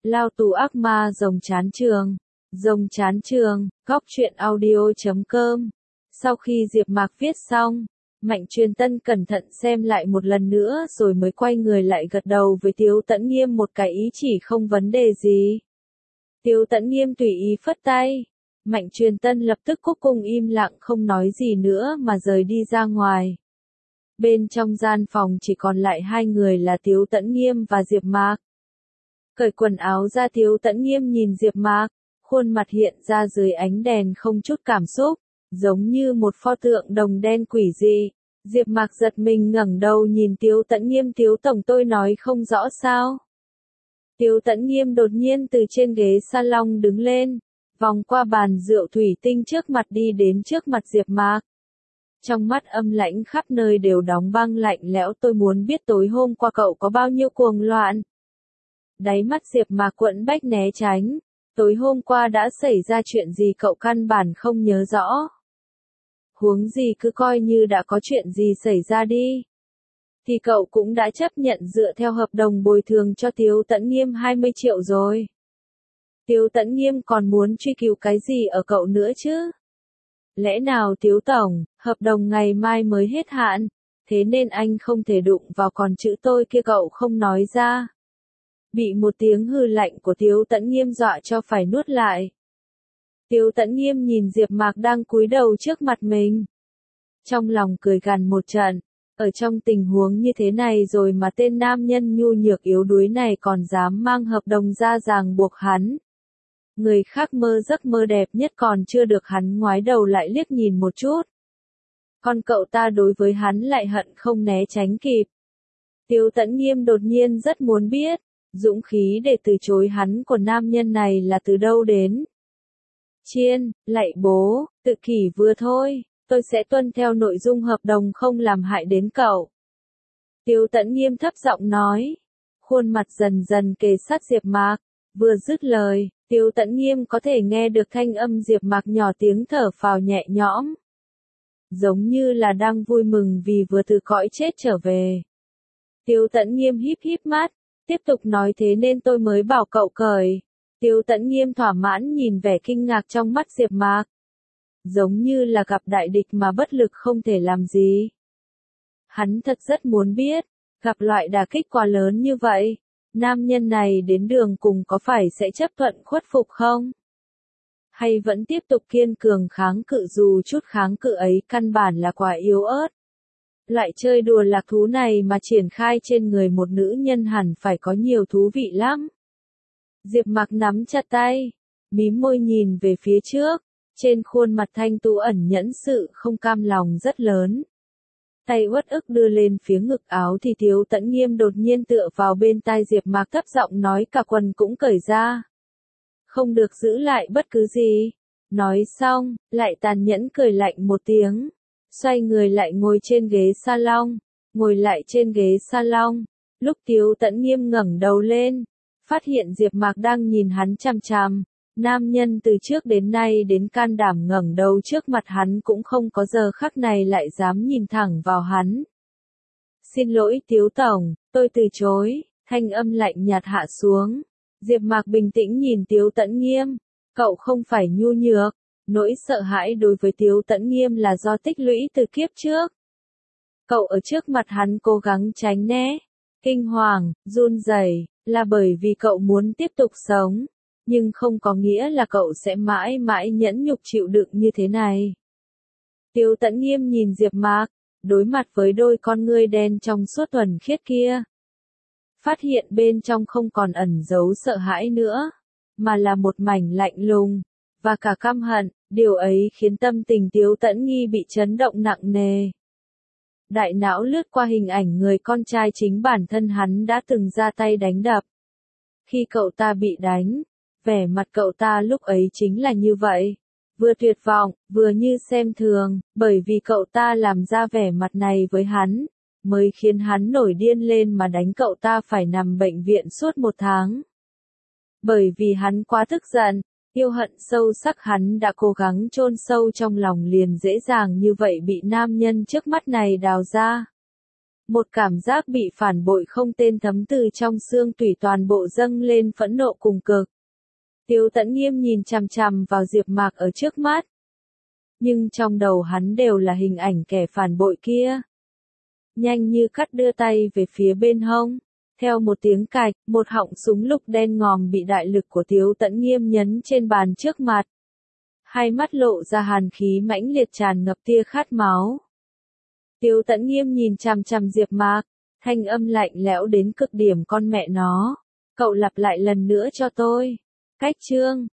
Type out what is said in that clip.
Lao tù ác ma rồng chán trường. Rồng chán trường, góc truyện audio.com. Sau khi Diệp Mạc viết xong, Mạnh Truyền Tân cẩn thận xem lại một lần nữa rồi mới quay người lại gật đầu với Tiếu Tẫn Nghiêm một cái ý chỉ không vấn đề gì. Tiếu Tẫn Nghiêm tùy ý phất tay. Mạnh Truyền Tân lập tức cúc cung im lặng không nói gì nữa mà rời đi ra ngoài. Bên trong gian phòng chỉ còn lại hai người là Tiếu Tẫn Nghiêm và Diệp Mạc. Cởi quần áo ra, Tiếu Tẫn Nghiêm nhìn Diệp Mạc, khuôn mặt hiện ra dưới ánh đèn không chút cảm xúc, giống như một pho tượng đồng đen quỷ dị. Diệp Mạc giật mình ngẩng đầu nhìn Tiếu Tẫn Nghiêm, "Tiếu tổng, tôi nói không rõ sao?" Tiếu Tẫn Nghiêm đột nhiên từ trên ghế salon đứng lên, vòng qua bàn rượu thủy tinh trước mặt đi đến trước mặt Diệp Mạc. Trong mắt âm lãnh khắp nơi đều đóng băng lạnh lẽo, "Tôi muốn biết tối hôm qua cậu có bao nhiêu cuồng loạn." Đáy mắt Diệp Mạc quẫn bách né tránh, "Tối hôm qua đã xảy ra chuyện gì cậu căn bản không nhớ rõ. Huống gì cứ coi như đã có chuyện gì xảy ra đi. Thì cậu cũng đã chấp nhận dựa theo hợp đồng bồi thường cho Tiếu Tẫn Nghiêm 20 triệu rồi. Tiếu Tẫn Nghiêm còn muốn truy cứu cái gì ở cậu nữa chứ? Lẽ nào Tiếu tổng, hợp đồng ngày mai mới hết hạn, thế nên anh không thể đụng vào, còn chữ tôi kia cậu không nói ra." Bị một tiếng hừ lạnh của Tiếu Tẫn Nghiêm dọa cho phải nuốt lại. Tiếu Tẫn Nghiêm nhìn Diệp Mạc đang cúi đầu trước mặt mình. Trong lòng cười gằn một trận, ở trong tình huống như thế này rồi mà tên nam nhân nhu nhược yếu đuối này còn dám mang hợp đồng ra ràng buộc hắn. Người khác mơ giấc mơ đẹp nhất còn chưa được hắn ngoái đầu lại liếc nhìn một chút. Còn cậu ta đối với hắn lại hận không né tránh kịp. Tiếu Tẫn Nghiêm đột nhiên rất muốn biết, dũng khí để từ chối hắn của nam nhân này là từ đâu đến. "Chiên, lạy bố, tự kỷ vừa thôi, tôi sẽ tuân theo nội dung hợp đồng không làm hại đến cậu." Tiếu Tẫn Nghiêm thấp giọng nói, khuôn mặt dần dần kề sát Diệp Mạc. Vừa dứt lời, Tiếu Tẫn Nghiêm có thể nghe được thanh âm Diệp Mạc nhỏ tiếng thở phào nhẹ nhõm, giống như là đang vui mừng vì vừa từ cõi chết trở về. Tiếu Tẫn Nghiêm híp híp mắt, tiếp tục nói, "Thế nên tôi mới bảo cậu cởi." Tiếu Tẫn Nghiêm thỏa mãn nhìn vẻ kinh ngạc trong mắt Diệp Mạc, giống như là gặp đại địch mà bất lực không thể làm gì. Hắn thật rất muốn biết, gặp loại đả kích quá lớn như vậy, nam nhân này đến đường cùng có phải sẽ chấp thuận khuất phục không? Hay vẫn tiếp tục kiên cường kháng cự, dù chút kháng cự ấy căn bản là quá yếu ớt. Loại chơi đùa lạc thú này mà triển khai trên người một nữ nhân hẳn phải có nhiều thú vị lắm. Diệp Mạc nắm chặt tay, mím môi nhìn về phía trước, trên khuôn mặt thanh tú ẩn nhẫn sự không cam lòng rất lớn. Tay uất ức đưa lên phía ngực áo thì Tiếu Tẫn Nghiêm đột nhiên tựa vào bên tai Diệp Mạc thấp giọng nói, "Cả quần cũng cởi ra. Không được giữ lại bất cứ gì." Nói xong, lại tàn nhẫn cười lạnh một tiếng, xoay người lại ngồi trên ghế salon, ngồi lại trên ghế salon. Lúc Tiếu Tẫn Nghiêm ngẩng đầu lên, phát hiện Diệp Mạc đang nhìn hắn chằm chằm, nam nhân từ trước đến nay đến can đảm ngẩng đầu trước mặt hắn cũng không có, giờ khắc này lại dám nhìn thẳng vào hắn. "Xin lỗi Tiếu tổng, tôi từ chối." Thanh âm lạnh nhạt hạ xuống. Diệp Mạc bình tĩnh nhìn Tiếu Tẫn Nghiêm, "Cậu không phải nhu nhược." Nỗi sợ hãi đối với Tiếu Tẫn Nghiêm là do tích lũy từ kiếp trước. Cậu ở trước mặt hắn cố gắng tránh né, kinh hoàng, run rẩy, là bởi vì cậu muốn tiếp tục sống, nhưng không có nghĩa là cậu sẽ mãi mãi nhẫn nhục chịu đựng như thế này. Tiếu Tẫn Nghiêm nhìn Diệp Mạc, đối mặt với đôi con ngươi đen trong suốt thuần khiết kia. Phát hiện bên trong không còn ẩn giấu sợ hãi nữa, mà là một mảnh lạnh lùng, và cả căm hận, điều ấy khiến tâm tình Tiếu Tẫn Nghi bị chấn động nặng nề. Đại não lướt qua hình ảnh người con trai chính bản thân hắn đã từng ra tay đánh đập. Khi cậu ta bị đánh, vẻ mặt cậu ta lúc ấy chính là như vậy, vừa tuyệt vọng, vừa như xem thường, bởi vì cậu ta làm ra vẻ mặt này với hắn, mới khiến hắn nổi điên lên mà đánh cậu ta phải nằm bệnh viện suốt 1 tháng. Bởi vì hắn quá tức giận, yêu hận sâu sắc hắn đã cố gắng chôn sâu trong lòng liền dễ dàng như vậy bị nam nhân trước mắt này đào ra. Một cảm giác bị phản bội không tên thấm từ trong xương tủy toàn bộ dâng lên phẫn nộ cùng cực. Tiếu Tẫn Nghiêm nhìn chằm chằm vào Diệp Mạc ở trước mắt. Nhưng trong đầu hắn đều là hình ảnh kẻ phản bội kia. Nhanh như cắt đưa tay về phía bên hông. Theo một tiếng cạch, một họng súng lục đen ngòm bị đại lực của Tiếu Tẫn Nghiêm nhấn trên bàn trước mặt. Hai mắt lộ ra hàn khí mãnh liệt tràn ngập tia khát máu. Tiếu Tẫn Nghiêm nhìn chằm chằm Diệp Mạc, thanh âm lạnh lẽo đến cực điểm con mẹ nó. Cậu lặp lại lần nữa cho tôi. Cách chương